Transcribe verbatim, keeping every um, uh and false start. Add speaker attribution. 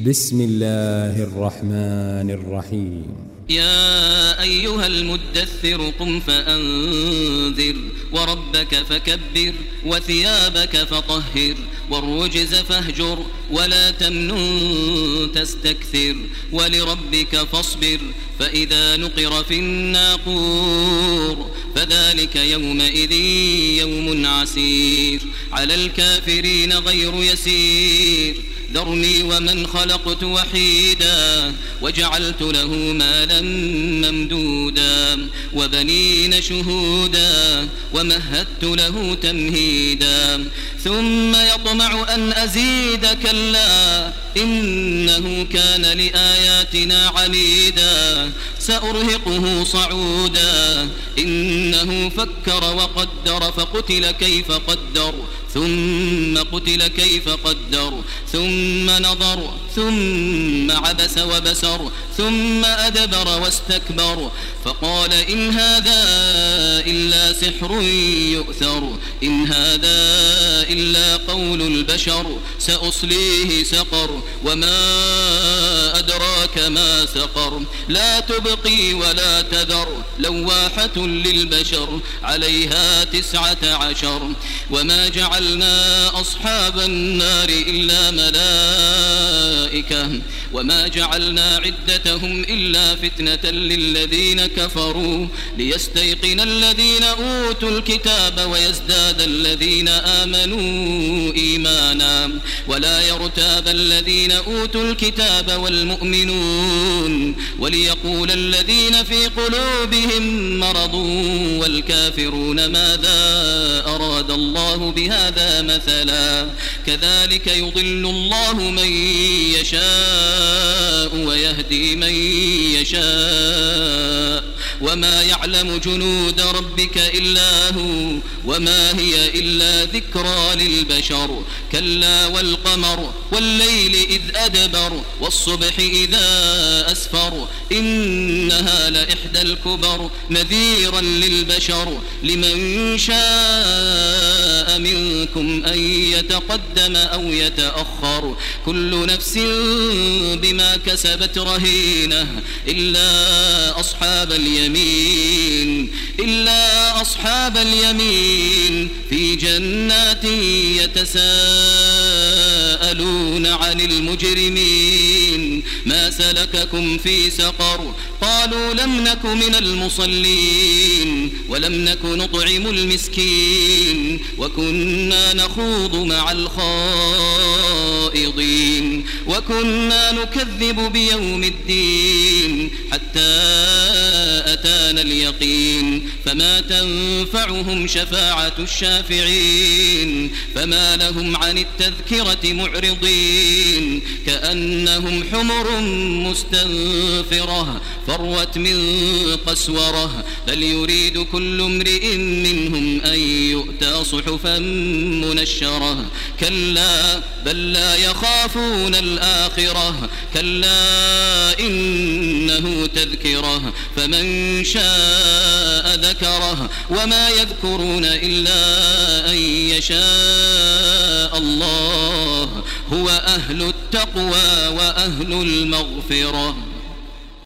Speaker 1: بسم الله الرحمن الرحيم.
Speaker 2: يا أيها المدثر قم فأنذر وربك فكبر وثيابك فطهر والرجز فاهجر ولا تمنن تستكثر ولربك فاصبر فإذا نقر في الناقور فذلك يومئذ يوم عسير على الكافرين غير يسير ذرني ومن خلقت وحيدا وجعلت له مالا ممدودا وبنين شهودا ومهدت له تمهيدا ثم يطمع أن أزيد كلا إنه كان لآياتنا عنيدا سأرهقه صعودا إنه فكر وقدر فقتل كيف قدر ثم قتل كيف قدر ثم نظر ثم عبس وبسر ثم أدبر واستكبر فقال إن هذا إلا سحر يؤثر إن هذا إلا قول البشر سأصليه سقر وما أدراك ما سقر لا تبقي ولا تذر لواحة للبشر عليها تسعة عشر وما جعلنا أصحاب النار إلا ملائكة وما جعلنا عدتهم إلا فتنة للذين كفروا ليستيقن الذين أوتوا الكتاب ويزداد الذين آمنوا إيمانا ولا يرتاب الذين أوتوا الكتاب والمؤمنون وليقول الذين في قلوبهم مرض والكافرون ماذا أراد الله بهذا مثلا كذلك يضل الله من يشاء ويهدي من يشاء وما يعلم جنود ربك إلا هو وما هي إلا ذكرى للبشر كلا والقمر والليل إذ أدبر والصبح إذا أسفر إنها لإحدى الكبر نذيرا للبشر لمن شاء منكم أن يتقدم أو يتأخر كل نفس بما كسبت رهينة إلا أصحاب اليمين إلا أصحاب اليمين في جنات يتساءلون عن المجرمين ما سلككم في سقر قالوا لم نك من المصلين ولم نك نطعم المسكين وكنا نخوض مع الخائضين وكنا نكذب بيوم الدين حتى أتانا اليقين فما تنفعهم شفاعة الشافعين فما لهم عن التذكرة معرضين كأنهم حمر مستنفرة فروت من قسورة بل يريد كل امرئ منهم أن يؤتى صحفا منشرة كلا بل لا يخافون الآخرة كلا إنه تذكرة فمن شاء ذكره وما يذكرون إلا أن يشاء الله هو أهل التقوى وأهل المغفرة.